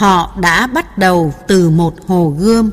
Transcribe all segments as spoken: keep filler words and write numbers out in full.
Họ đã bắt đầu từ một hồ gươm.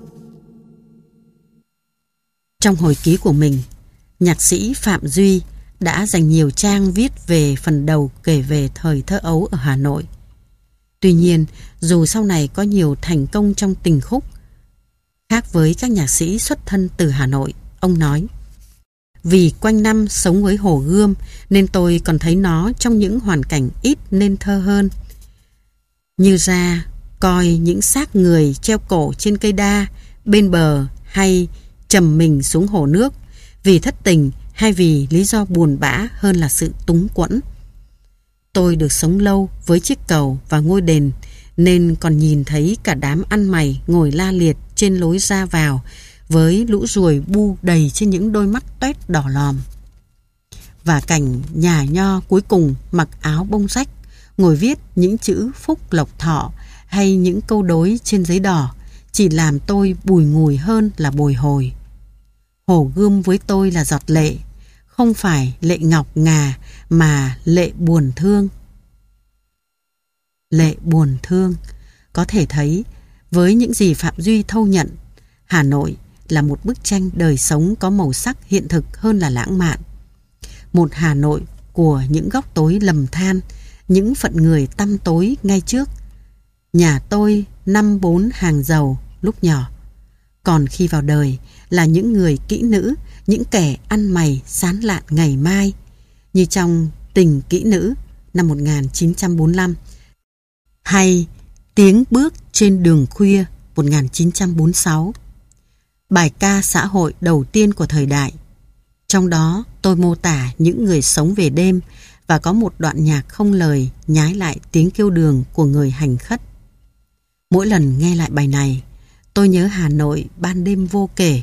Trong hồi ký của mình, nhạc sĩ Phạm Duy đã dành nhiều trang viết về phần đầu kể về thời thơ ấu ở Hà Nội. Tuy nhiên, dù sau này có nhiều thành công trong tình khúc, khác với các nhạc sĩ xuất thân từ Hà Nội, ông nói: vì quanh năm sống với hồ gươm nên tôi còn thấy nó trong những hoàn cảnh ít nên thơ hơn. Như ra coi những xác người treo cổ trên cây đa bên bờ, hay trầm mình xuống hồ nước vì thất tình hay vì lý do buồn bã hơn là sự túng quẫn. Tôi được sống lâu với chiếc cầu và ngôi đền nên còn nhìn thấy cả đám ăn mày ngồi la liệt trên lối ra vào với lũ ruồi bu đầy trên những đôi mắt toét đỏ lòm. Và cảnh nhà nho cuối cùng mặc áo bông rách ngồi viết những chữ phúc lộc thọ hay những câu đối trên giấy đỏ chỉ làm tôi bùi ngùi hơn là bồi hồi. Hồ gươm với tôi là giọt lệ, không phải lệ ngọc ngà mà lệ buồn thương. Lệ buồn thương. Có thể thấy, với những gì Phạm Duy thâu nhận, Hà Nội là một bức tranh đời sống có màu sắc hiện thực hơn là lãng mạn. Một Hà Nội của những góc tối lầm than, những phận người tăm tối ngay trước. Nhà tôi năm bốn hàng giàu lúc nhỏ, còn khi vào đời là những người kỹ nữ, những kẻ ăn mày sán lạn ngày mai, như trong Tình Kỹ Nữ năm một nghìn chín trăm bốn mươi lăm hay Tiếng Bước Trên Đường Khuya một nghìn chín trăm bốn mươi sáu, bài ca xã hội đầu tiên của thời đại. Trong đó tôi mô tả những người sống về đêm và có một đoạn nhạc không lời nhái lại tiếng kêu đường của người hành khất. Mỗi lần nghe lại bài này, tôi nhớ Hà Nội ban đêm vô kể.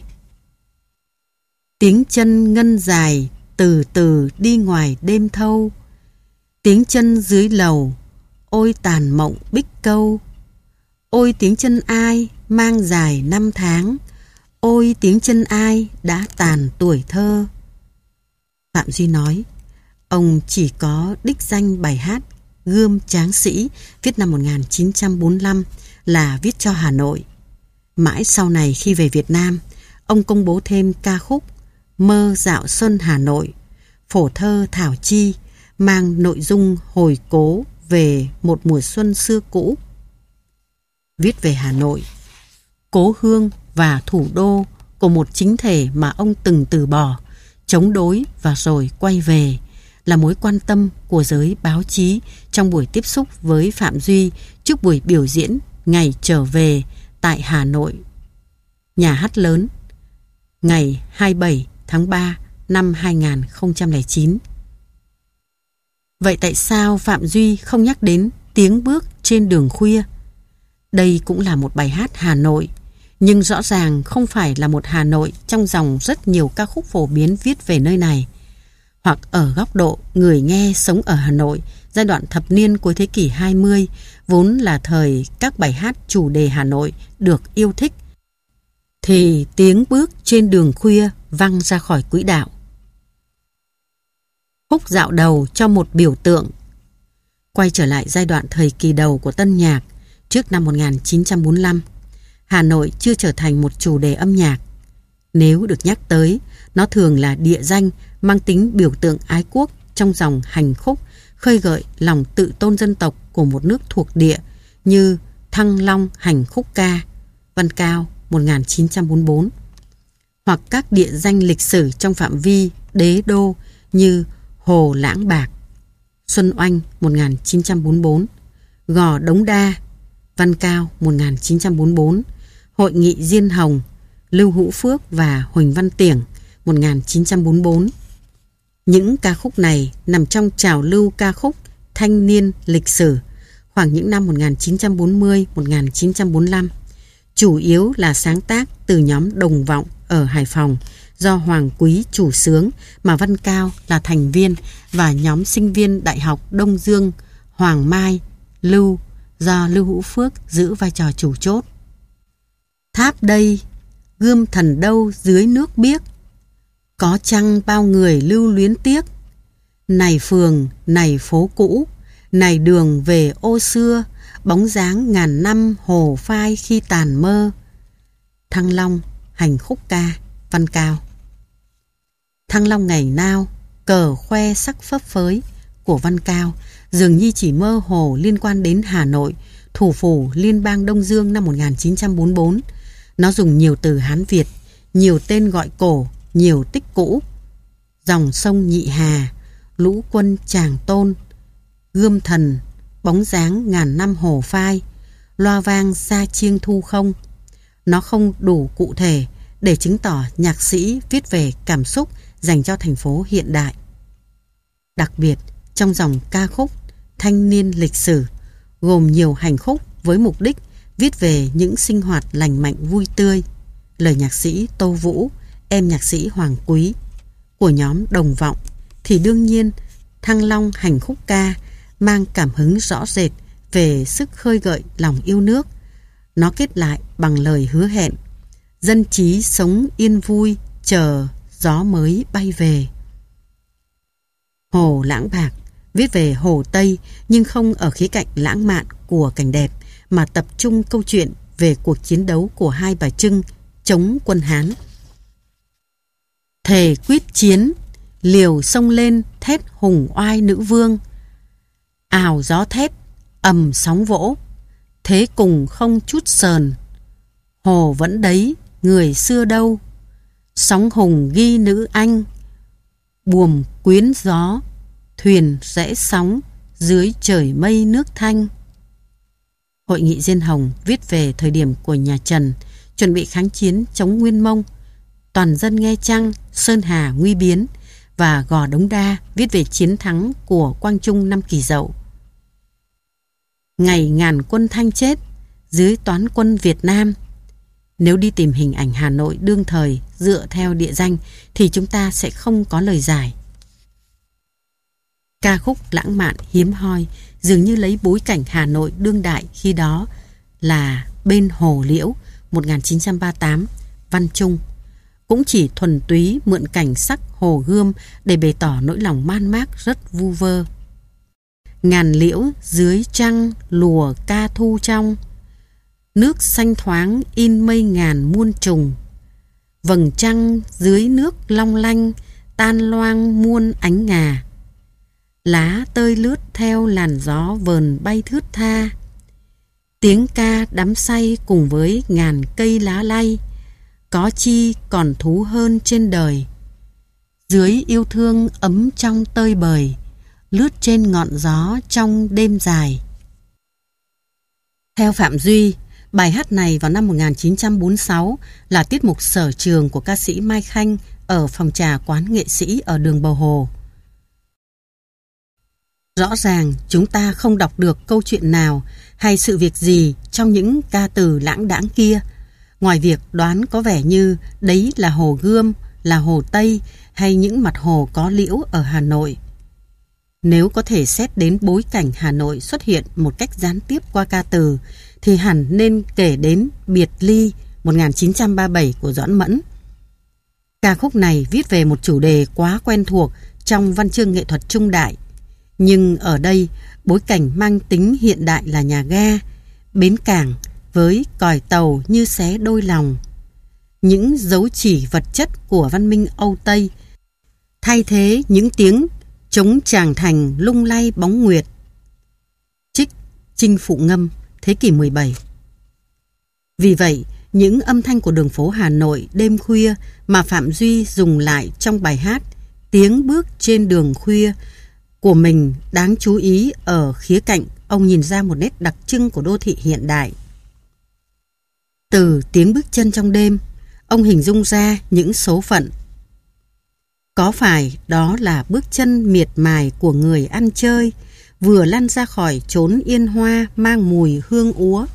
Tiếng chân ngân dài từ từ đi ngoài đêm thâu, tiếng chân dưới lầu, ôi tàn mộng bích câu. Ôi tiếng chân ai mang dài năm tháng, ôi tiếng chân ai đã tàn tuổi thơ. Phạm Duy nói, ông chỉ có đích danh bài hát Gươm Tráng Sĩ viết năm một nghìn chín trăm bốn mươi lăm là viết cho Hà Nội. Mãi sau này khi về Việt Nam, ông công bố thêm ca khúc Mơ Dạo Xuân Hà Nội, phổ thơ Thảo Chi, mang nội dung hồi cố về một mùa xuân xưa cũ. Viết về Hà Nội, cố hương và thủ đô của một chính thể mà ông từng từ bỏ, chống đối và rồi quay về, là mối quan tâm của giới báo chí trong buổi tiếp xúc với Phạm Duy trước buổi biểu diễn Ngày Trở Về tại Hà Nội, Nhà Hát Lớn, ngày hai mươi bảy tháng ba năm hai nghìn không trăm lẻ chín. Vậy tại sao Phạm Duy không nhắc đến Tiếng Bước Trên Đường Khuya? Đây cũng là một bài hát Hà Nội, nhưng rõ ràng không phải là một Hà Nội trong dòng rất nhiều ca khúc phổ biến viết về nơi này, hoặc ở góc độ người nghe sống ở Hà Nội giai đoạn thập niên cuối thế kỷ hai mươi, vốn là thời các bài hát chủ đề Hà Nội được yêu thích, thì Tiếng Bước Trên Đường Khuya văng ra khỏi quỹ đạo. Khúc dạo đầu cho một biểu tượng. Quay trở lại giai đoạn thời kỳ đầu của tân nhạc, trước năm một nghìn chín trăm bốn mươi lăm, Hà Nội chưa trở thành một chủ đề âm nhạc. Nếu được nhắc tới, nó thường là địa danh mang tính biểu tượng ái quốc trong dòng hành khúc, khơi gợi lòng tự tôn dân tộc của một nước thuộc địa như Thăng Long Hành Khúc Ca, Văn Cao một nghìn chín trăm bốn mươi bốn, hoặc các địa danh lịch sử trong phạm vi đế đô như Hồ Lãng Bạc, Xuân Oanh một nghìn chín trăm bốn mươi bốn, Gò Đống Đa, Văn Cao một nghìn chín trăm bốn mươi bốn, Hội nghị Diên Hồng, Lưu Hữu Phước và Huỳnh Văn Tiểng một nghìn chín trăm bốn mươi bốn. Những ca khúc này nằm trong trào lưu ca khúc thanh niên lịch sử khoảng những năm một nghìn chín trăm bốn mươi đến một nghìn chín trăm bốn mươi lăm, chủ yếu là sáng tác từ nhóm Đồng Vọng ở Hải Phòng do Hoàng Quý chủ xướng, mà Văn Cao là thành viên, và nhóm sinh viên Đại học Đông Dương Hoàng Mai, Lưu do Lưu Hữu Phước giữ vai trò chủ chốt. Tháp đây, gươm thần đâu dưới nước biếc, có chăng bao người lưu luyến tiếc. Này phường, này phố cũ, này đường về ô xưa, bóng dáng ngàn năm hồ phai khi tàn mơ. Thăng Long, hành khúc ca, Văn Cao. Thăng Long ngày nào, cờ khoe sắc phấp phới của Văn Cao dường như chỉ mơ hồ liên quan đến Hà Nội, thủ phủ liên bang Đông Dương năm một nghìn chín trăm bốn mươi tư. Nó dùng nhiều từ Hán Việt, nhiều tên gọi cổ, nhiều tích cũ. Dòng sông Nhị Hà, lũ quân Tràng Tôn, gươm thần, bóng dáng ngàn năm hồ phai, loa vang xa chiêng thu không. Nó không đủ cụ thể để chứng tỏ nhạc sĩ viết về cảm xúc dành cho thành phố hiện đại. Đặc biệt, trong dòng ca khúc Thanh niên lịch sử, gồm nhiều hành khúc với mục đích viết về những sinh hoạt lành mạnh vui tươi, lời nhạc sĩ Tô Vũ, em nhạc sĩ Hoàng Quý của nhóm Đồng Vọng, thì đương nhiên Thăng Long hành khúc ca mang cảm hứng rõ rệt về sức khơi gợi lòng yêu nước. Nó kết lại bằng lời hứa hẹn: dân trí sống yên vui, chờ gió mới bay về. Hồ Lãng Bạc viết về Hồ Tây nhưng không ở khía cạnh lãng mạn của cảnh đẹp, mà tập trung câu chuyện về cuộc chiến đấu của Hai Bà Trưng chống quân Hán. Thề quyết chiến, liều sông lên thét hùng oai nữ vương. Ào gió thét, ầm sóng vỗ, thế cùng không chút sờn. Hồ vẫn đấy, người xưa đâu. Sóng hùng ghi nữ anh, buồm quyến gió, thuyền rẽ sóng dưới trời mây nước thanh. Hội nghị Diên Hồng viết về thời điểm của nhà Trần chuẩn bị kháng chiến chống Nguyên Mông. Toàn dân nghe trăng, Sơn Hà nguy biến. Và Gò Đống Đa viết về chiến thắng của Quang Trung năm Kỷ Dậu. Ngày ngàn quân Thanh chết dưới toán quân Việt Nam. Nếu đi tìm hình ảnh Hà Nội đương thời dựa theo địa danh thì chúng ta sẽ không có lời giải. Ca khúc lãng mạn hiếm hoi dường như lấy bối cảnh Hà Nội đương đại khi đó là Bên Hồ Liễu một nghìn chín trăm ba mươi tám, Văn Trung, cũng chỉ thuần túy mượn cảnh sắc hồ Gươm để bày tỏ nỗi lòng man mác rất vu vơ. Ngàn liễu dưới trăng lùa ca thu trong, nước xanh thoáng in mây ngàn muôn trùng. Vầng trăng dưới nước long lanh, tan loang muôn ánh ngà. Lá tơi lướt theo làn gió vờn bay thướt tha. Tiếng ca đắm say cùng với ngàn cây lá lay, có chi còn thú hơn trên đời. Dưới yêu thương ấm trong tơi bời, lướt trên ngọn gió trong đêm dài. Theo Phạm Duy, bài hát này vào năm một nghìn chín trăm bốn mươi sáu là tiết mục sở trường của ca sĩ Mai Khanh ở phòng trà quán nghệ sĩ ở đường Bầu Hồ. Rõ ràng chúng ta không đọc được câu chuyện nào hay sự việc gì trong những ca từ lãng đãng kia, ngoài việc đoán có vẻ như đấy là hồ Gươm, là hồ Tây hay những mặt hồ có liễu ở Hà Nội. Nếu có thể xét đến bối cảnh Hà Nội xuất hiện một cách gián tiếp qua ca từ, thì hẳn nên kể đến Biệt Ly một nghìn chín trăm ba mươi bảy của Doãn Mẫn. Ca khúc này viết về một chủ đề quá quen thuộc trong văn chương nghệ thuật trung đại, nhưng ở đây bối cảnh mang tính hiện đại là nhà ga, bến cảng với còi tàu như xé đôi lòng. Những dấu chỉ vật chất của văn minh Âu Tây thay thế những tiếng trống tràng thành lung lay bóng nguyệt. Trích Chinh Phụ Ngâm, thế kỷ mười bảy. Vì vậy, những âm thanh của đường phố Hà Nội đêm khuya mà Phạm Duy dùng lại trong bài hát Tiếng bước trên đường khuya của mình đáng chú ý ở khía cạnh ông nhìn ra một nét đặc trưng của đô thị hiện đại. Từ tiếng bước chân trong đêm, ông hình dung ra những số phận. Có phải đó là bước chân miệt mài của người ăn chơi, vừa lăn ra khỏi chốn yên hoa mang mùi hương úa?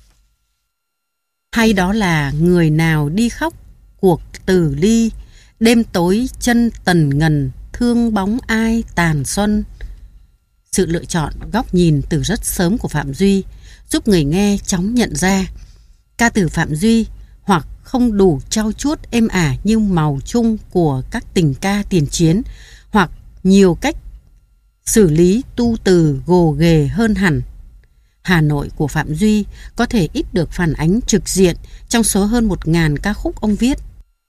Hay đó là người nào đi khóc cuộc tử ly, đêm tối chân tần ngần thương bóng ai tàn xuân? Sự lựa chọn góc nhìn từ rất sớm của Phạm Duy giúp người nghe chóng nhận ra ca từ Phạm Duy hoặc không đủ trau chuốt êm ả như màu chung của các tình ca tiền chiến, hoặc nhiều cách xử lý tu từ gồ ghề hơn hẳn. Hà Nội của Phạm Duy có thể ít được phản ánh trực diện trong số hơn một nghìn ca khúc ông viết.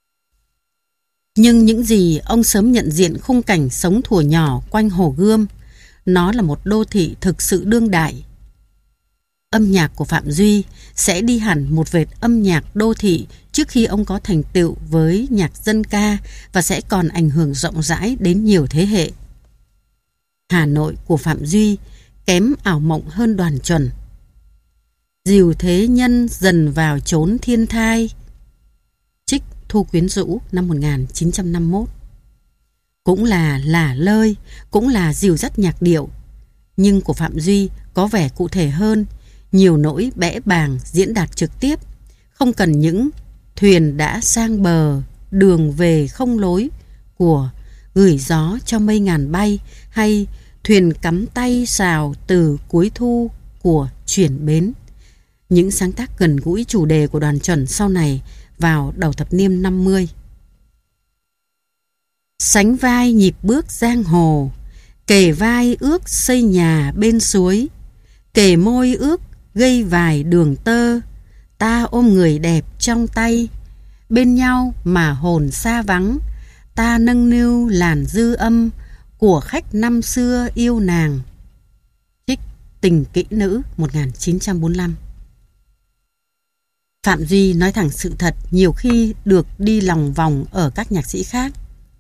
Nhưng những gì ông sớm nhận diện khung cảnh sống thuở nhỏ quanh Hồ Gươm, nó là một đô thị thực sự đương đại. Âm nhạc của Phạm Duy sẽ đi hẳn một vệt âm nhạc đô thị trước khi ông có thành tựu với nhạc dân ca và sẽ còn ảnh hưởng rộng rãi đến nhiều thế hệ. Hà Nội của Phạm Duy kém ảo mộng hơn Đoàn Chuẩn. Dìu thế nhân dần vào chốn thiên thai. Trích Thu Quyến Rũ năm một nghìn chín trăm năm mươi mốt. Cũng là lả lơi, cũng là dìu dắt nhạc điệu, nhưng của Phạm Duy có vẻ cụ thể hơn, nhiều nỗi bẽ bàng diễn đạt trực tiếp, không cần những thuyền đã sang bờ, đường về không lối của Gửi gió cho mây ngàn bay hay Thuyền cắm tay xào từ cuối thu của Chuyển bến. Những sáng tác gần gũi chủ đề của Đoàn Chuẩn sau này vào đầu thập niên năm mươi. Sánh vai nhịp bước giang hồ, kề vai ước xây nhà bên suối, kề môi ước gây vài đường tơ, ta ôm người đẹp trong tay, bên nhau mà hồn xa vắng, ta nâng niu làn dư âm của khách năm xưa yêu nàng. Trích Tình kỹ nữ một nghìn chín trăm bốn mươi lăm. Phạm Duy nói thẳng sự thật nhiều khi được đi lòng vòng ở các nhạc sĩ khác.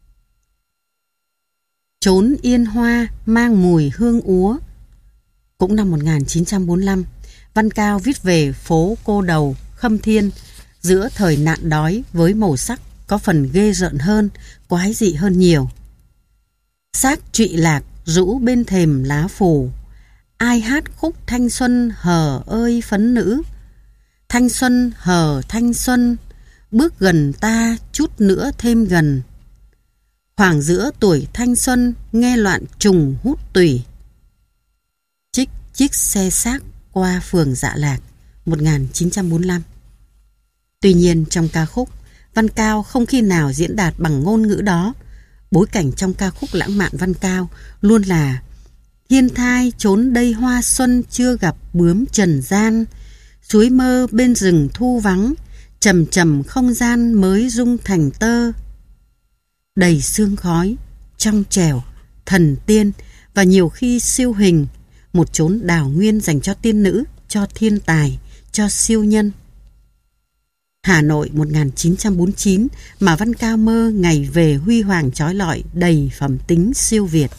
Chốn yên hoa mang mùi hương úa. Cũng năm một nghìn chín trăm bốn mươi lăm, Văn Cao viết về phố cô đầu Khâm Thiên giữa thời nạn đói với màu sắc có phần ghê rợn hơn, quái dị hơn nhiều. Xác trụy lạc rũ bên thềm lá phủ, ai hát khúc thanh xuân hờ ơi phấn nữ. Thanh xuân hờ thanh xuân, bước gần ta chút nữa thêm gần. Khoảng giữa tuổi thanh xuân nghe loạn trùng hút tủy. Trích Chiếc xe xác qua phường Dạ Lạc một nghìn chín trăm bốn mươi lăm. Tuy nhiên trong ca khúc, Văn Cao không khi nào diễn đạt bằng ngôn ngữ đó. Bối cảnh trong ca khúc lãng mạn Văn Cao luôn là thiên thai trốn đây hoa xuân chưa gặp bướm trần gian, suối mơ bên rừng thu vắng, trầm trầm không gian mới rung thành tơ. Đầy sương khói, trong trẻo, thần tiên và nhiều khi siêu hình, một chốn đào nguyên dành cho tiên nữ, cho thiên tài, cho siêu nhân. Hà Nội một nghìn chín trăm bốn mươi chín mà Văn Cao mơ ngày về huy hoàng chói lọi đầy phẩm tính siêu việt.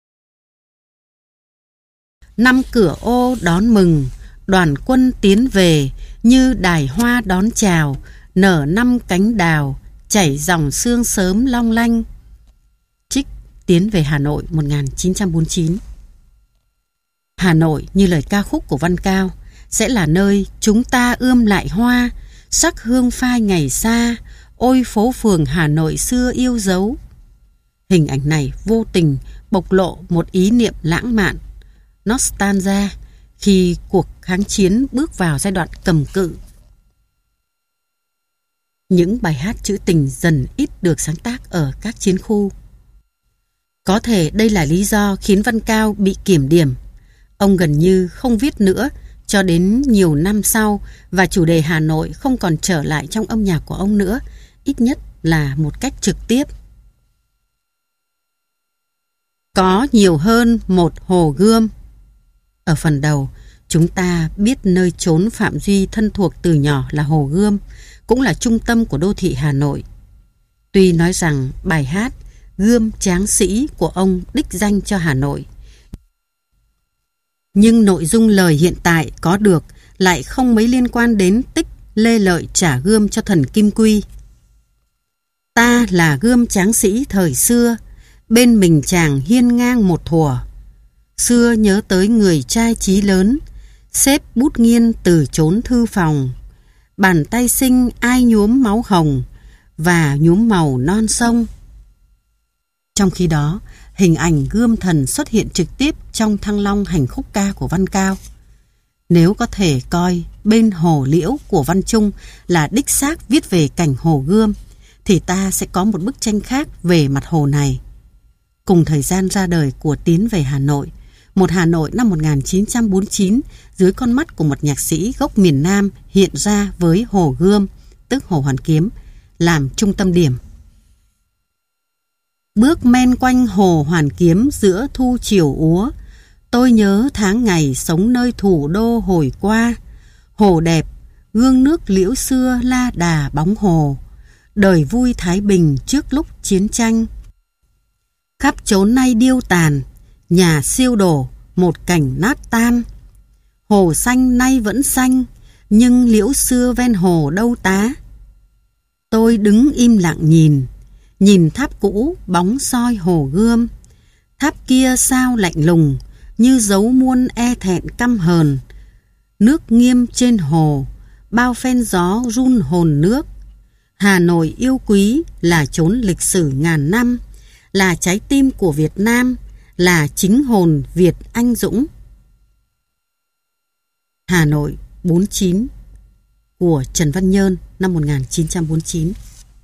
Năm cửa ô đón mừng, đoàn quân tiến về như đài hoa đón chào, nở năm cánh đào, chảy dòng sương sớm long lanh. Trích Tiến về Hà Nội một nghìn chín trăm bốn mươi chín. Hà Nội như lời ca khúc của Văn Cao sẽ là nơi chúng ta ươm lại hoa, sắc hương phai ngày xa, ôi phố phường Hà Nội xưa yêu dấu. Hình ảnh này vô tình bộc lộ một ý niệm lãng mạn, nostalgia, khi cuộc kháng chiến bước vào giai đoạn cầm cự. Những bài hát trữ tình dần ít được sáng tác ở các chiến khu. Có thể đây là lý do khiến Văn Cao bị kiểm điểm. Ông gần như không viết nữa cho đến nhiều năm sau và chủ đề Hà Nội không còn trở lại trong âm nhạc của ông nữa, ít nhất là một cách trực tiếp. Có nhiều hơn một Hồ Gươm. Ở phần đầu, chúng ta biết nơi chốn Phạm Duy thân thuộc từ nhỏ là Hồ Gươm, cũng là trung tâm của đô thị Hà Nội. Tuy nói rằng bài hát Gươm Tráng Sĩ của ông đích danh cho Hà Nội, nhưng nội dung lời hiện tại có được lại không mấy liên quan đến tích Lê Lợi trả gươm cho thần Kim Quy. Ta là gươm tráng sĩ thời xưa, bên mình chàng hiên ngang một thuở. Xưa nhớ tới người trai chí lớn, xếp bút nghiên từ chốn thư phòng. Bàn tay sinh ai nhuốm máu hồng và nhuốm màu non sông. Trong khi đó, hình ảnh gươm thần xuất hiện trực tiếp trong Thăng Long hành khúc ca của Văn Cao. Nếu có thể coi bên Hồ Liễu của Văn Trung là đích xác viết về cảnh Hồ Gươm, thì ta sẽ có một bức tranh khác về mặt hồ này. Cùng thời gian ra đời của Tiến về Hà Nội, Một Hà Nội năm một nghìn chín trăm bốn mươi chín dưới con mắt của một nhạc sĩ gốc miền Nam hiện ra với Hồ Gươm, tức Hồ Hoàn Kiếm, làm trung tâm điểm. Bước men quanh Hồ Hoàn Kiếm giữa thu chiều úa, tôi nhớ tháng ngày sống nơi thủ đô hồi qua. Hồ đẹp, gương nước liễu xưa la đà bóng hồ, đời vui thái bình trước lúc chiến tranh. Khắp chốn nay điêu tàn, nhà siêu đổ, một cảnh nát tan. Hồ xanh nay vẫn xanh, nhưng liễu xưa ven hồ đâu tá. Tôi đứng im lặng nhìn, nhìn tháp cũ bóng soi Hồ Gươm. Tháp kia sao lạnh lùng, như dấu muôn e thẹn căm hờn. Nước nghiêm trên hồ, bao phen gió run hồn nước. Hà Nội yêu quý là chốn lịch sử ngàn năm, là trái tim của Việt Nam, là chính hồn Việt anh dũng. Hà Nội bốn mươi chín của Trần Văn Nhơn năm một nghìn chín trăm bốn mươi chín.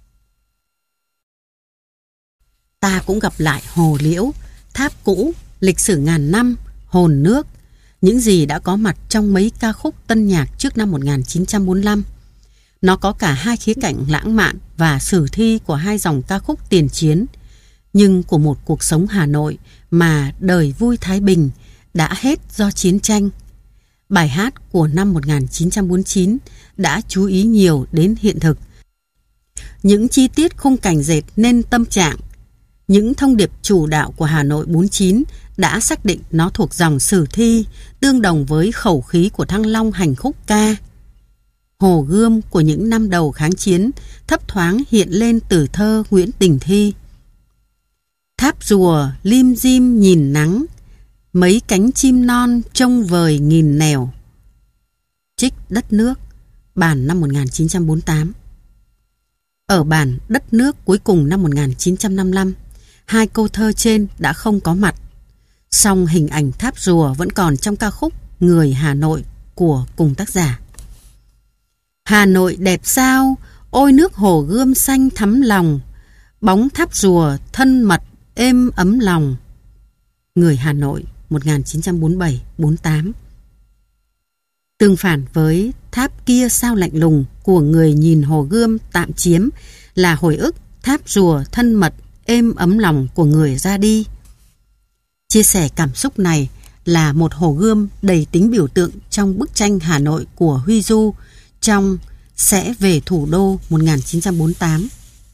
Ta cũng gặp lại hồ liễu, tháp cũ, lịch sử ngàn năm, hồn nước, những gì đã có mặt trong mấy ca khúc tân nhạc trước năm một nghìn chín trăm bốn mươi lăm. Nó có cả hai khía cạnh lãng mạn và sử thi của hai dòng ca khúc tiền chiến, nhưng của một cuộc sống Hà Nội mà đời vui thái bình đã hết do chiến tranh. Bài hát của năm một nghìn chín trăm bốn mươi chín đã chú ý nhiều đến hiện thực. Những chi tiết khung cảnh dệt nên tâm trạng. Những thông điệp chủ đạo của Hà Nội bốn mươi chín đã xác định nó thuộc dòng sử thi, tương đồng với khẩu khí của Thăng Long hành khúc ca. Hồ Gươm của những năm đầu kháng chiến thấp thoáng hiện lên từ thơ Nguyễn Đình Thi. Tháp rùa lim dim nhìn nắng, mấy cánh chim non trông vời nghìn nẻo. Trích Đất Nước, bản năm một nghìn chín trăm bốn mươi tám. Ở bản Đất Nước cuối cùng năm một nghìn chín trăm năm mươi lăm, hai câu thơ trên đã không có mặt, song hình ảnh tháp rùa vẫn còn trong ca khúc Người Hà Nội của cùng tác giả. Hà Nội đẹp sao, ôi nước Hồ Gươm xanh thắm lòng, bóng tháp rùa thân mật êm ấm lòng. Người Hà Nội một nghìn chín trăm bốn mươi bảy bốn mươi tám. Tương phản với tháp kia sao lạnh lùng của Người nhìn Hồ Gươm tạm chiếm là hồi ức tháp rùa thân mật êm ấm lòng của người ra đi. Chia sẻ cảm xúc này là một Hồ Gươm đầy tính biểu tượng trong bức tranh Hà Nội của Huy Du trong Sẽ về thủ đô một nghìn chín trăm bốn mươi tám.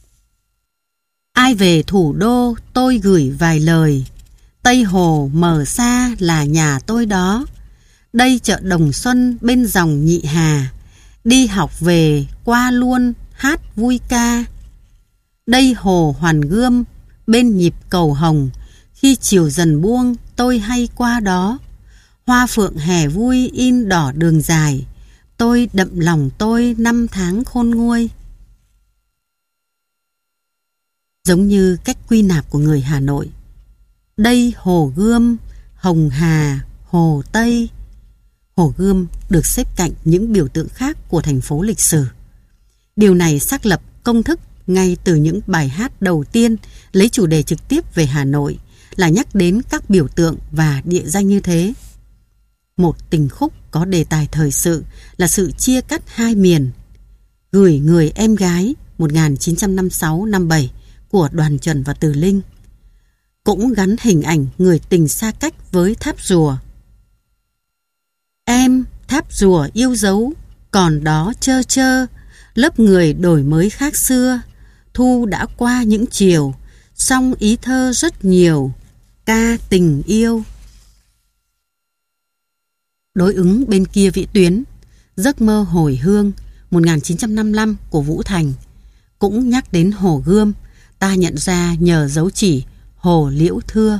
Ai về thủ đô tôi gửi vài lời, Tây Hồ mờ xa là nhà tôi đó. Đây chợ Đồng Xuân bên dòng Nhị Hà, đi học về qua luôn hát vui ca. Đây Hồ Hoàn Gươm bên nhịp cầu Hồng, khi chiều dần buông tôi hay qua đó. Hoa phượng hè vui in đỏ đường dài, tôi đậm lòng tôi năm tháng khôn nguôi. Giống như cách quy nạp của người Hà Nội. Đây Hồ Gươm, Hồng Hà, Hồ Tây. Hồ Gươm được xếp cạnh những biểu tượng khác của thành phố lịch sử. Điều này xác lập công thức ngay từ những bài hát đầu tiên lấy chủ đề trực tiếp về Hà Nội là nhắc đến các biểu tượng và địa danh như thế. Một tình khúc có đề tài thời sự là sự chia cắt hai miền. Gửi người em gái một nghìn chín trăm năm mươi sáu năm mươi bảy của Đoàn Chuẩn và Từ Linh cũng gắn hình ảnh người tình xa cách với tháp rùa. Em tháp rùa yêu dấu còn đó chơ chơ, lớp người đổi mới khác xưa. Thu đã qua những chiều, song ý thơ rất nhiều, ca tình yêu. Đối ứng bên kia vĩ tuyến, Giấc mơ hồi hương một nghìn chín trăm năm mươi lăm của Vũ Thành cũng nhắc đến Hồ Gươm, ta nhận ra nhờ dấu chỉ Hồ Liễu Thưa.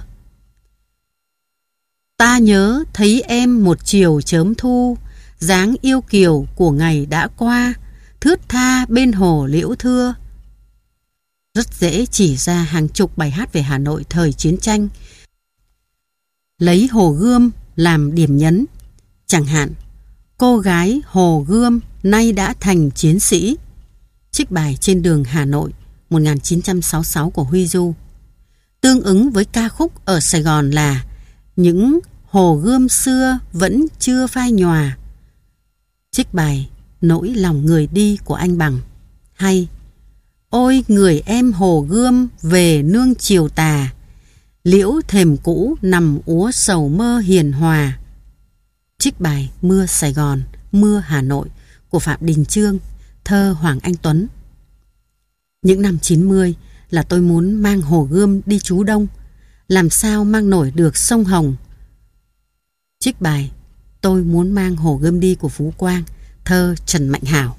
Ta nhớ thấy em một chiều chớm thu, dáng yêu kiều của ngày đã qua, thướt tha bên Hồ Liễu Thưa. Rất dễ chỉ ra hàng chục bài hát về Hà Nội thời chiến tranh, lấy Hồ Gươm làm điểm nhấn. Chẳng hạn, cô gái Hồ Gươm nay đã thành chiến sĩ, trích bài Trên đường Hà Nội một nghìn chín trăm sáu mươi sáu của Huy Du. Tương ứng với ca khúc Ở Sài Gòn là Những hồ gươm xưa vẫn chưa phai nhòa. Trích bài Nỗi lòng người đi của anh Bằng. Hay ôi người em hồ gươm về nương chiều tà, liễu thềm cũ nằm úa sầu mơ hiền hòa. Trích bài Mưa Sài Gòn, Mưa Hà Nội của Phạm Đình Chương, thơ Hoàng Anh Tuấn. Những năm chín mươi là tôi muốn mang hồ gươm đi trú đông, làm sao mang nổi được sông Hồng. Trích bài Tôi muốn mang hồ gươm đi của Phú Quang, thơ Trần Mạnh Hảo.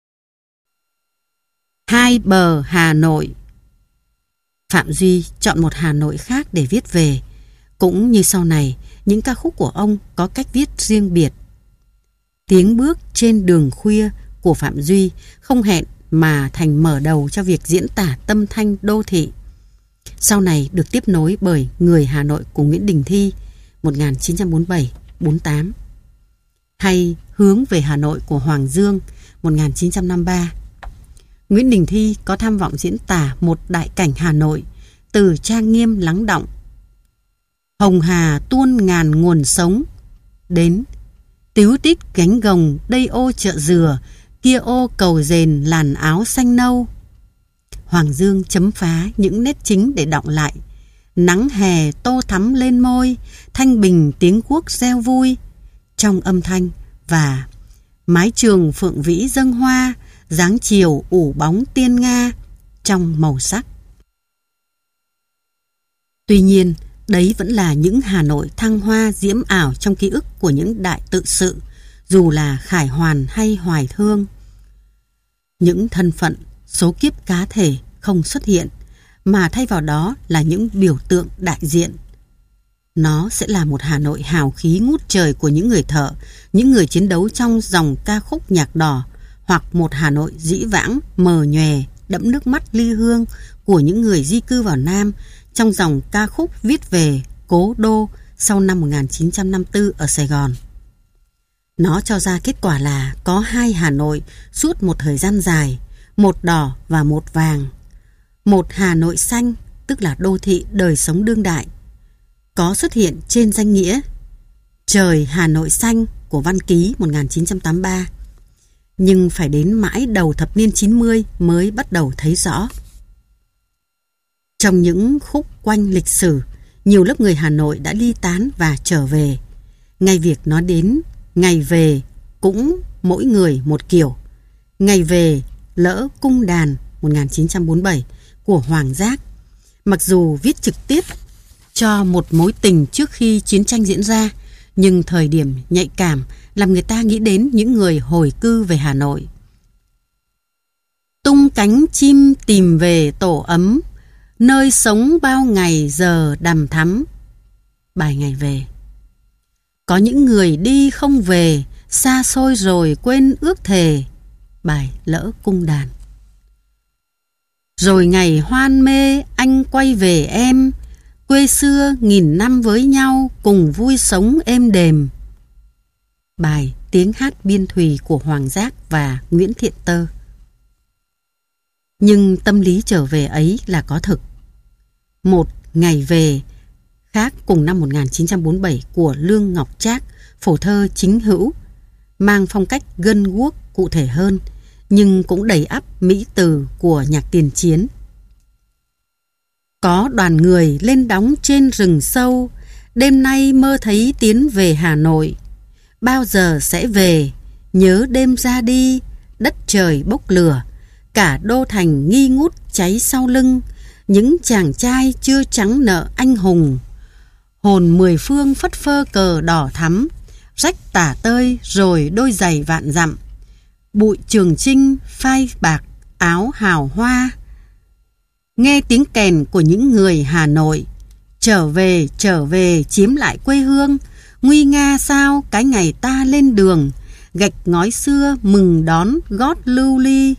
Hai bờ Hà Nội. Phạm Duy chọn một Hà Nội khác để viết về. Cũng như sau này, những ca khúc của ông có cách viết riêng biệt. Tiếng bước trên đường khuya của Phạm Duy không hẹn mà thành mở đầu cho việc diễn tả tâm thanh đô thị. Sau này được tiếp nối bởi Người Hà Nội của Nguyễn Đình Thi một nghìn chín trăm bốn mươi bảy bốn mươi tám, hay Hướng về Hà Nội của Hoàng Dương một nghìn chín trăm năm mươi ba. Nguyễn Đình Thi có tham vọng diễn tả một đại cảnh Hà Nội từ trang nghiêm lắng đọng, hồng hà tuôn ngàn nguồn sống, đến tíu tít gánh gồng đây ô chợ dừa, kia ô cầu dền làn áo xanh nâu. Hoàng Dương chấm phá những nét chính để đọng lại: nắng hè tô thắm lên môi, thanh bình tiếng cuốc reo vui trong âm thanh, và mái trường phượng vĩ dâng hoa, dáng chiều ủ bóng tiên nga trong màu sắc. Tuy nhiên, đấy vẫn là những Hà Nội thăng hoa diễm ảo trong ký ức của những đại tự sự, dù là Khải Hoàn hay Hoài Thương. Những thân phận, số kiếp cá thể không xuất hiện, mà thay vào đó là những biểu tượng đại diện. Nó sẽ là một Hà Nội hào khí ngút trời của những người thợ, những người chiến đấu trong dòng ca khúc nhạc đỏ, hoặc một Hà Nội dĩ vãng, mờ nhòe, đẫm nước mắt ly hương của những người di cư vào Nam trong dòng ca khúc viết về cố đô sau năm một nghìn chín trăm năm mươi tư ở Sài Gòn. Nó cho ra kết quả là có hai Hà Nội suốt một thời gian dài, một đỏ và một vàng. Một Hà Nội xanh, tức là đô thị đời sống đương đại, có xuất hiện trên danh nghĩa Trời Hà Nội xanh của Văn Ký một nghìn chín trăm tám mươi ba, nhưng phải đến mãi đầu thập niên chín mươi mới bắt đầu thấy rõ. Trong những khúc quanh lịch sử, nhiều lớp người Hà Nội đã ly tán và trở về. Ngày việc nói đến ngày về cũng mỗi người một kiểu. Ngày về Lỡ Cung Đàn một nghìn chín trăm bốn mươi bảy của Hoàng Giác, mặc dù viết trực tiếp cho một mối tình trước khi chiến tranh diễn ra, nhưng thời điểm nhạy cảm làm người ta nghĩ đến những người hồi cư về Hà Nội. Tung cánh chim tìm về tổ ấm, nơi sống bao ngày giờ đằm thắm. Bài Ngày về. Có những người đi không về, xa xôi rồi quên ước thề. Bài Lỡ Cung Đàn. Rồi ngày hoan mê anh quay về em, quê xưa nghìn năm với nhau cùng vui sống êm đềm. Bài Tiếng hát biên thùy của Hoàng Giác và Nguyễn Thiện Tơ. Nhưng tâm lý trở về ấy là có thực. Một Ngày về khác cùng năm một nghìn chín trăm bốn mươi bảy của Lương Ngọc Trác, phổ thơ chính hữu, mang phong cách gân guốc cụ thể hơn, nhưng cũng đầy ắp mỹ từ của nhạc tiền chiến. Có đoàn người lên đóng trên rừng sâu, đêm nay mơ thấy tiến về Hà Nội. Bao giờ sẽ về, nhớ đêm ra đi, đất trời bốc lửa, cả đô thành nghi ngút cháy sau lưng, những chàng trai chưa trắng nợ anh hùng. Hồn mười phương phất phơ cờ đỏ thắm, rách tả tơi rồi đôi giày vạn dặm. Bụi Trường Chinh phai bạc áo hào hoa. Nghe tiếng kèn của những người Hà Nội, trở về, trở về chiếm lại quê hương. Nguy nga sao cái ngày ta lên đường, gạch ngói xưa mừng đón gót lưu ly.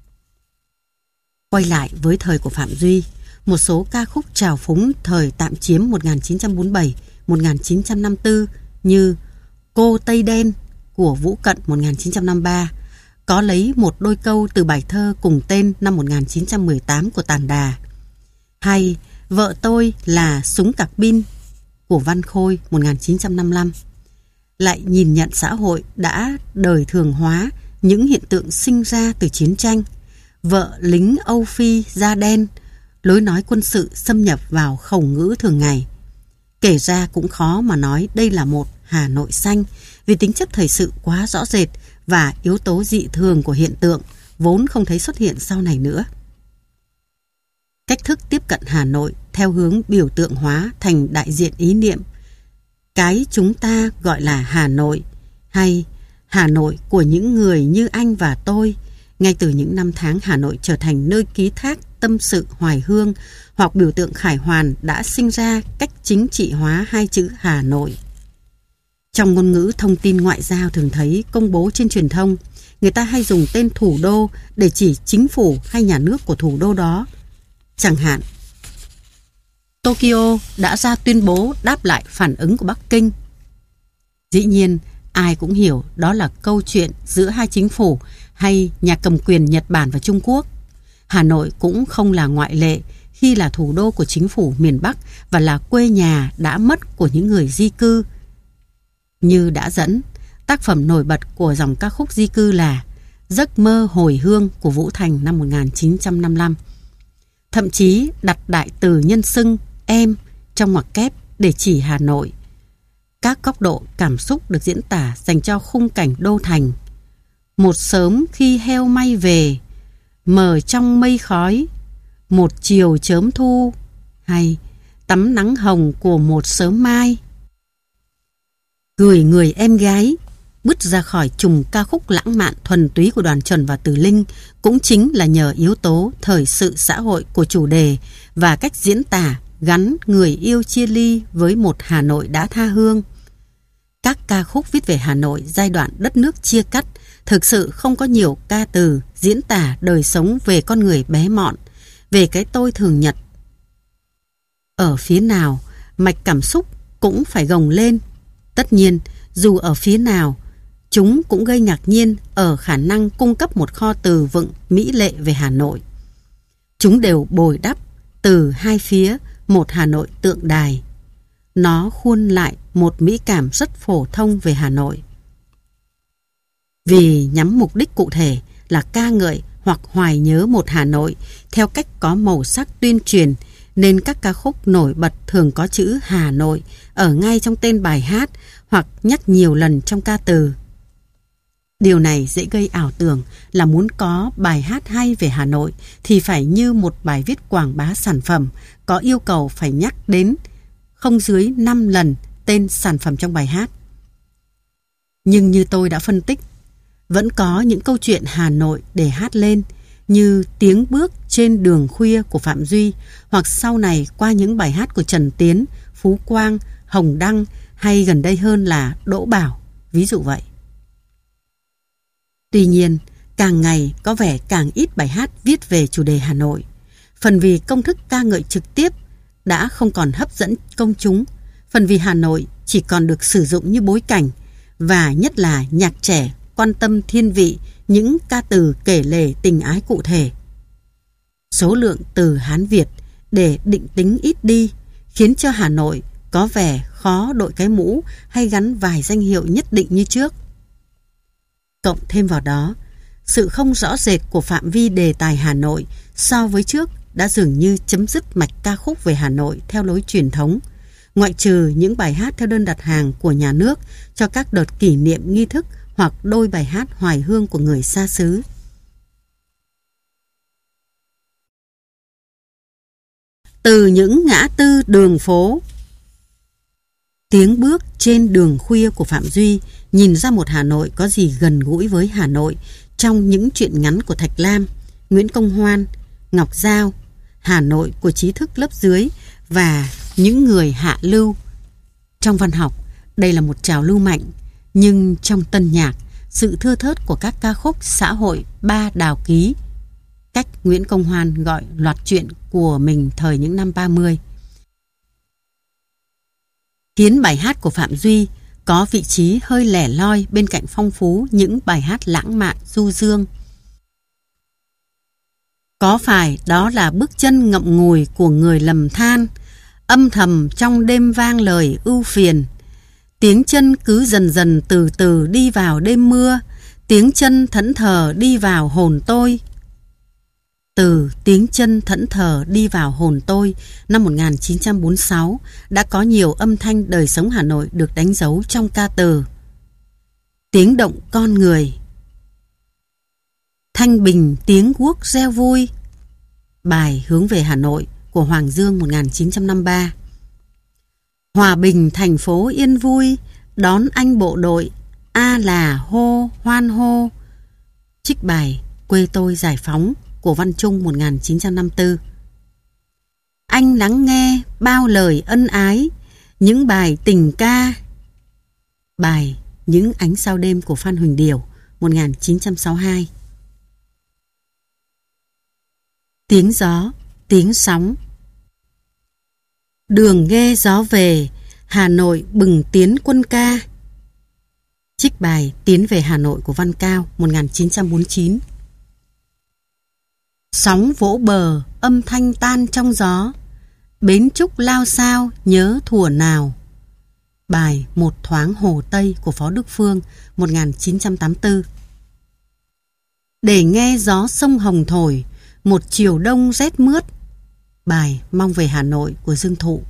Quay lại với thời của Phạm Duy, một số ca khúc trào phúng thời tạm chiếm một nghìn chín trăm bốn mươi bảy một nghìn chín trăm năm mươi tư như Cô Tây Đen của Vũ Cận một nghìn chín trăm năm mươi ba có lấy một đôi câu từ bài thơ cùng tên năm một nghìn chín trăm mười tám của Tản Đà, hay Vợ tôi là súng cạc bin của Văn Khôi một nghìn chín trăm năm mươi lăm lại nhìn nhận xã hội đã đời thường hóa những hiện tượng sinh ra từ chiến tranh, vợ lính Âu Phi da đen, lối nói quân sự xâm nhập vào khẩu ngữ thường ngày. Kể ra cũng khó mà nói đây là một Hà Nội xanh, vì tính chất thời sự quá rõ rệt và yếu tố dị thường của hiện tượng vốn không thấy xuất hiện sau này nữa. Cách thức tiếp cận Hà Nội theo hướng biểu tượng hóa thành đại diện ý niệm, cái chúng ta gọi là Hà Nội, hay Hà Nội của những người như anh và tôi, ngay từ những năm tháng Hà Nội trở thành nơi ký thác tâm sự hoài hương hoặc biểu tượng khải hoàn, đã sinh ra cách chính trị hóa hai chữ Hà Nội. Trong ngôn ngữ thông tin ngoại giao thường thấy công bố trên truyền thông, người ta hay dùng tên thủ đô để chỉ chính phủ hay nhà nước của thủ đô đó. Chẳng hạn, Tokyo đã ra tuyên bố đáp lại phản ứng của Bắc Kinh. Dĩ nhiên, ai cũng hiểu đó là câu chuyện giữa hai chính phủ hay nhà cầm quyền Nhật Bản và Trung Quốc. Hà Nội cũng không là ngoại lệ khi là thủ đô của chính phủ miền Bắc và là quê nhà đã mất của những người di cư. Như đã dẫn, tác phẩm nổi bật của dòng ca khúc di cư là Giấc mơ hồi hương của Vũ Thành năm một nghìn chín trăm năm mươi lăm. Thậm chí đặt đại từ nhân xưng em trong ngoặc kép để chỉ Hà Nội. Các góc độ cảm xúc được diễn tả dành cho khung cảnh đô thành. Một sớm khi heo may về, mờ trong mây khói, một chiều chớm thu, hay tắm nắng hồng của một sớm mai. Gửi người em gái bứt ra khỏi chùm ca khúc lãng mạn thuần túy của Đoàn Chuẩn và Từ Linh cũng chính là nhờ yếu tố thời sự xã hội của chủ đề và cách diễn tả gắn người yêu chia ly với một Hà Nội đã tha hương. Các ca khúc viết về Hà Nội giai đoạn đất nước chia cắt thực sự không có nhiều ca từ diễn tả đời sống về con người bé mọn, về cái tôi thường nhật. Ở phía nào, mạch cảm xúc cũng phải gồng lên. Tất nhiên, dù ở phía nào, chúng cũng gây ngạc nhiên ở khả năng cung cấp một kho từ vựng mỹ lệ về Hà Nội. Chúng đều bồi đắp từ hai phía một Hà Nội tượng đài. Nó khuôn lại một mỹ cảm rất phổ thông về Hà Nội. Vì nhắm mục đích cụ thể là ca ngợi hoặc hoài nhớ một Hà Nội theo cách có màu sắc tuyên truyền, nên các ca khúc nổi bật thường có chữ Hà Nội ở ngay trong tên bài hát hoặc nhắc nhiều lần trong ca từ. Điều này dễ gây ảo tưởng là muốn có bài hát hay về Hà Nội thì phải như một bài viết quảng bá sản phẩm, có yêu cầu phải nhắc đến không dưới năm lần tên sản phẩm trong bài hát. Nhưng như tôi đã phân tích, vẫn có những câu chuyện Hà Nội để hát lên, như Tiếng bước trên đường khuya của Phạm Duy, hoặc sau này qua những bài hát của Trần Tiến, Phú Quang, Hồng Đăng, hay gần đây hơn là Đỗ Bảo, ví dụ vậy. Tuy nhiên, càng ngày có vẻ càng ít bài hát viết về chủ đề Hà Nội. Phần vì công thức ca ngợi trực tiếp đã không còn hấp dẫn công chúng, phần vì Hà Nội chỉ còn được sử dụng như bối cảnh, và nhất là nhạc trẻ quan tâm thiên vị những ca từ kể lể tình ái cụ thể. Số lượng từ Hán Việt để định tính ít đi, khiến cho Hà Nội có vẻ khó đội cái mũ hay gắn vài danh hiệu nhất định như trước. Cộng thêm vào đó, sự không rõ rệt của phạm vi đề tài Hà Nội so với trước đã dường như chấm dứt mạch ca khúc về Hà Nội theo lối truyền thống, ngoại trừ những bài hát theo đơn đặt hàng của nhà nước cho các đợt kỷ niệm nghi thức hoặc đôi bài hát hoài hương của người xa xứ. Từ những ngã tư đường phố. Tiếng bước trên đường khuya của Phạm Duy nhìn ra một Hà Nội có gì gần gũi với Hà Nội trong những truyện ngắn của Thạch Lam, Nguyễn Công Hoan, Ngọc Giao, Hà Nội của trí thức lớp dưới và những người hạ lưu. Trong văn học, đây là một trào lưu mạnh, nhưng trong tân nhạc, sự thưa thớt của các ca khúc xã hội ba đào ký, cách Nguyễn Công Hoan gọi loạt truyện của mình thời những năm ba mươi, khiến bài hát của Phạm Duy có vị trí hơi lẻ loi bên cạnh phong phú những bài hát lãng mạn du dương. Có phải đó là bước chân ngậm ngùi của người lầm than, âm thầm trong đêm vang lời ưu phiền. Tiếng chân cứ dần dần từ từ đi vào đêm mưa, tiếng chân thẫn thờ đi vào hồn tôi. Từ tiếng chân thẫn thờ đi vào hồn tôi năm một nghìn chín trăm bốn mươi sáu đã có nhiều âm thanh đời sống Hà Nội được đánh dấu trong ca từ. Tiếng động con người. Thanh bình tiếng guốc reo vui. Bài Hướng về Hà Nội của Hoàng Dương một nghìn chín trăm năm mươi ba. Hòa bình thành phố yên vui, đón anh bộ đội, a là hô hoan hô. Trích bài Quê tôi giải phóng của Văn Trung một nghìn chín trăm năm mươi tư. Anh lắng nghe bao lời ân ái, những bài tình ca. Bài Những ánh sao đêm của Phan Huỳnh Điểu một nghìn chín trăm sáu mươi hai. Tiếng gió, tiếng sóng. Đường nghe gió về, Hà Nội bừng tiến quân ca. Trích bài Tiến về Hà Nội của Văn Cao một nghìn chín trăm bốn mươi chín. Sóng vỗ bờ, âm thanh tan trong gió, bến trúc lao sao nhớ thuở nào. Bài Một thoáng Hồ Tây của Phó Đức Phương một nghìn chín trăm tám mươi tư. Để nghe gió sông Hồng thổi, một chiều đông rét mướt. Bài Mong về Hà Nội của Dương Thụ.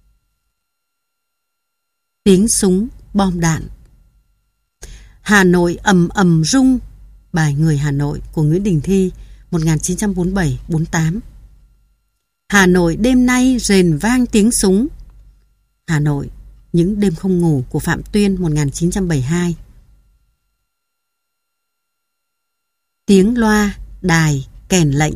Tiếng súng, bom đạn. Hà Nội ầm ầm rung. Bài Người Hà Nội của Nguyễn Đình Thi một nghìn chín trăm bốn mươi bảy bốn mươi tám. Hà Nội đêm nay rền vang tiếng súng. Hà Nội Những đêm không ngủ của Phạm Tuyên một nghìn chín trăm bảy mươi hai. Tiếng loa, đài, kèn lệnh.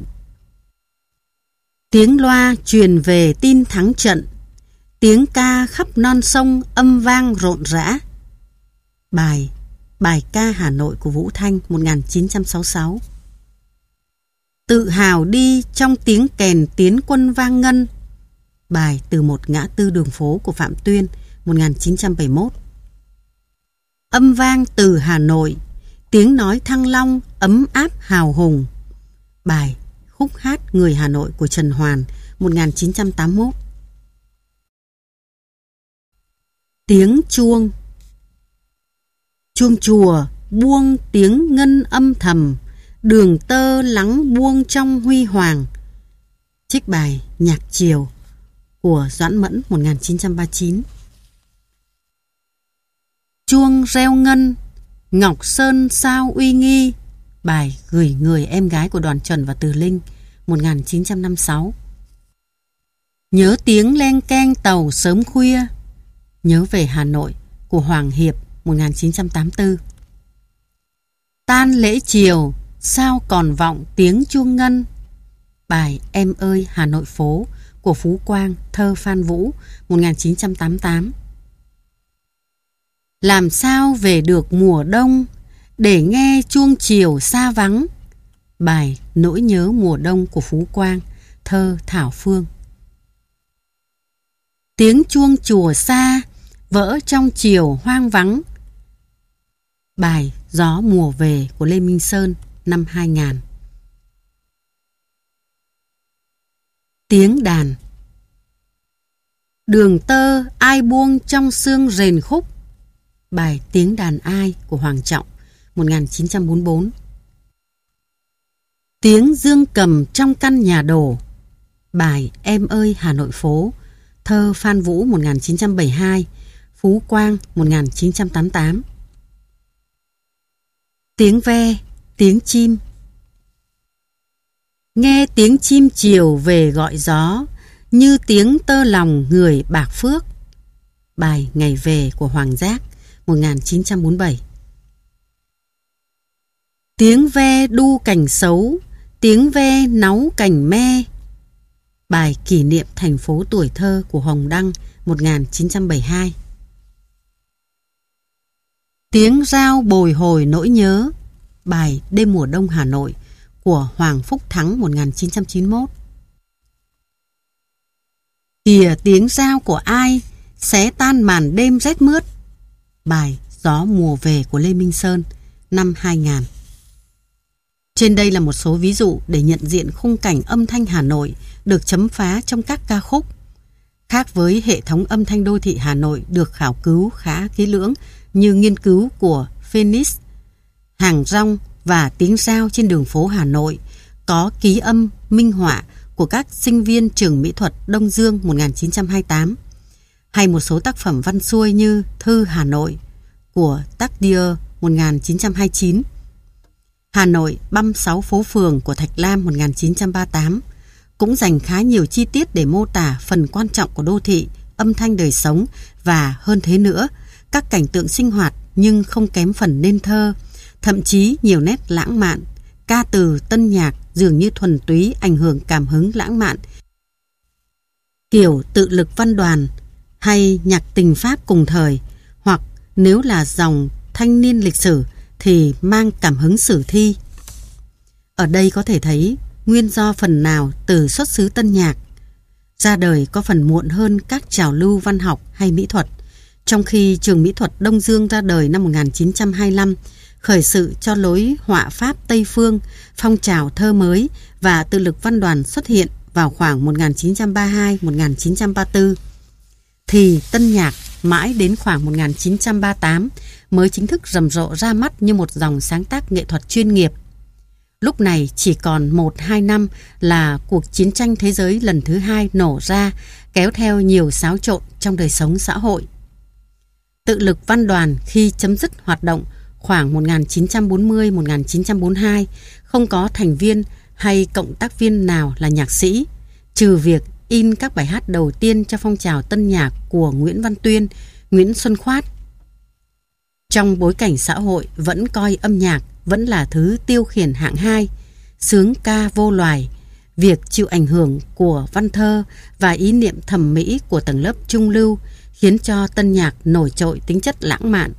Tiếng loa truyền về tin thắng trận, tiếng ca khắp non sông âm vang rộn rã. Bài Bài ca Hà Nội của Vũ Thanh một nghìn chín trăm sáu mươi sáu. Tự hào đi trong tiếng kèn tiến quân vang ngân. Bài Từ một ngã tư đường phố của Phạm Tuyên một nghìn chín trăm bảy mươi mốt. Âm vang từ Hà Nội, tiếng nói Thăng Long ấm áp hào hùng. Bài Khúc hát Người Hà Nội của Trần Hoàn một nghìn chín trăm tám mươi mốt. Tiếng chuông. Chuông chùa buông tiếng ngân âm thầm, đường tơ lắng buông trong huy hoàng. Trích bài Nhạc Chiều của Doãn Mẫn một nghìn chín trăm ba mươi chín. Chuông reo ngân, Ngọc Sơn sao uy nghi. Bài Gửi người em gái của Đoàn Trần và Từ Linh một nghìn chín trăm năm mươi sáu. Nhớ tiếng len keng tàu sớm khuya. Nhớ về Hà Nội của Hoàng Hiệp một nghìn chín trăm tám mươi tư. Tan lễ chiều, sao còn vọng tiếng chuông ngân. Bài Em ơi Hà Nội phố của Phú Quang, thơ Phan Vũ một nghìn chín trăm tám mươi tám. Làm sao về được mùa đông, để nghe chuông chiều xa vắng. Bài Nỗi nhớ mùa đông của Phú Quang, thơ Thảo Phương. Tiếng chuông chùa xa, vỡ trong chiều hoang vắng. Bài Gió mùa về của Lê Minh Sơn năm hai nghìn. Tiếng đàn. Đường tơ ai buông trong sương rền khúc. Bài Tiếng đàn ai của Hoàng Trọng một nghìn chín trăm bốn mươi bốn. Tiếng dương cầm trong căn nhà đổ. Bài Em ơi Hà Nội phố, thơ Phan Vũ một nghìn chín trăm bảy mươi hai, Phú Quang một nghìn chín trăm tám mươi tám. Tiếng ve, tiếng chim. Nghe tiếng chim chiều về gọi gió, như tiếng tơ lòng người bạc phước. Bài Ngày về của Hoàng Giác một nghìn chín trăm bốn mươi bảy. Tiếng ve đu cảnh xấu, tiếng ve náu cảnh me. Bài Kỷ niệm thành phố tuổi thơ của Hồng Đăng một nghìn chín trăm bảy mươi hai. Tiếng rao bồi hồi nỗi nhớ. Bài Đêm mùa đông Hà Nội của Hoàng Phúc Thắng một nghìn chín trăm chín mươi mốt. Kìa tiếng rao của ai xé tan màn đêm rét mướt. Bài Gió mùa về của Lê Minh Sơn năm hai nghìn. Trên đây là một số ví dụ để nhận diện khung cảnh âm thanh Hà Nội được chấm phá trong các ca khúc. Khác với hệ thống âm thanh đô thị Hà Nội được khảo cứu khá kỹ lưỡng như nghiên cứu của Phoenix, hàng rong và tiếng rao trên đường phố Hà Nội, có ký âm minh họa của các sinh viên trường mỹ thuật Đông Dương một nghìn chín trăm hai mươi tám, hay một số tác phẩm văn xuôi như Thư Hà Nội của Tardieu một nghìn chín trăm hai mươi chín, Hà Nội băm sáu phố phường của Thạch Lam một nghìn chín trăm ba mươi tám, cũng dành khá nhiều chi tiết để mô tả phần quan trọng của đô thị, âm thanh đời sống và hơn thế nữa, các cảnh tượng sinh hoạt nhưng không kém phần nên thơ, thậm chí nhiều nét lãng mạn. Ca từ tân nhạc dường như thuần túy ảnh hưởng cảm hứng lãng mạn, kiểu tự lực văn đoàn hay nhạc tình Pháp cùng thời, hoặc nếu là dòng thanh niên lịch sử thì mang cảm hứng sử thi. Ở đây có thể thấy nguyên do phần nào từ xuất xứ tân nhạc, ra đời có phần muộn hơn các trào lưu văn học hay mỹ thuật, trong khi trường mỹ thuật Đông Dương ra đời năm một nghìn chín trăm hai mươi lăm, khởi sự cho lối họa Pháp Tây Phương, phong trào thơ mới và tự lực văn đoàn xuất hiện vào khoảng một nghìn chín trăm ba mươi hai đến một nghìn chín trăm ba mươi tư, thì tân nhạc mãi đến khoảng một nghìn chín trăm ba mươi tám mới chính thức rầm rộ ra mắt như một dòng sáng tác nghệ thuật chuyên nghiệp. Lúc này chỉ còn một hai năm là cuộc chiến tranh thế giới lần thứ hai nổ ra, kéo theo nhiều xáo trộn trong đời sống xã hội. Tự lực văn đoàn khi chấm dứt hoạt động khoảng một nghìn chín trăm bốn mươi đến một nghìn chín trăm bốn mươi hai không có thành viên hay cộng tác viên nào là nhạc sĩ, trừ việc in các bài hát đầu tiên cho phong trào tân nhạc của Nguyễn Văn Tuyên, Nguyễn Xuân Khoát. Trong bối cảnh xã hội vẫn coi âm nhạc vẫn là thứ tiêu khiển hạng hai, sướng ca vô loài, việc chịu ảnh hưởng của văn thơ và ý niệm thẩm mỹ của tầng lớp trung lưu khiến cho tân nhạc nổi trội tính chất lãng mạn.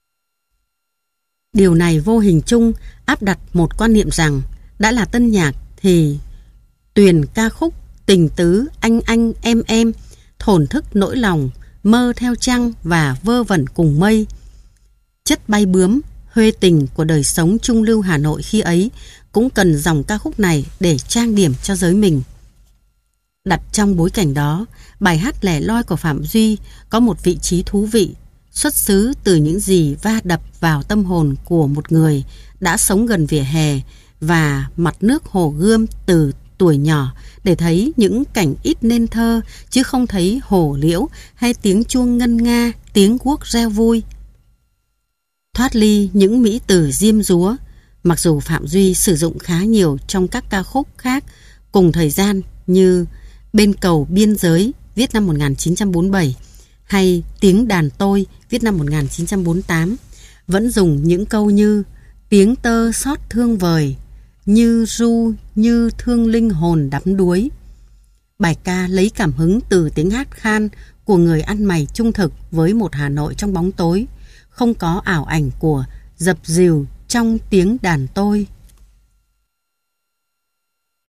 Điều này vô hình chung áp đặt một quan niệm rằng đã là tân nhạc thì tuyền ca khúc tình tứ anh anh em em, thổn thức nỗi lòng, mơ theo trăng và vơ vẩn cùng mây. Chất bay bướm, huê tình của đời sống trung lưu Hà Nội khi ấy cũng cần dòng ca khúc này để trang điểm cho giới mình. Đặt trong bối cảnh đó, bài hát Lẻ Loi của Phạm Duy có một vị trí thú vị, xuất xứ từ những gì va đập vào tâm hồn của một người đã sống gần vỉa hè và mặt nước Hồ Gươm từ tuổi nhỏ, để thấy những cảnh ít nên thơ, chứ không thấy hồ liễu hay tiếng chuông ngân nga, tiếng guốc reo vui. Thoát ly những mỹ từ diêm dúa, mặc dù Phạm Duy sử dụng khá nhiều trong các ca khúc khác cùng thời gian như Bên cầu biên giới viết năm một nghìn chín trăm bốn mươi bảy hay Tiếng đàn tôi viết năm một nghìn chín trăm bốn mươi tám, vẫn dùng những câu như tiếng tơ xót thương vời, như ru như thương linh hồn đắm đuối. Bài ca lấy cảm hứng từ tiếng hát khan của người ăn mày trung thực với một Hà Nội trong bóng tối, không có ảo ảnh của dập dìu trong tiếng đàn tôi.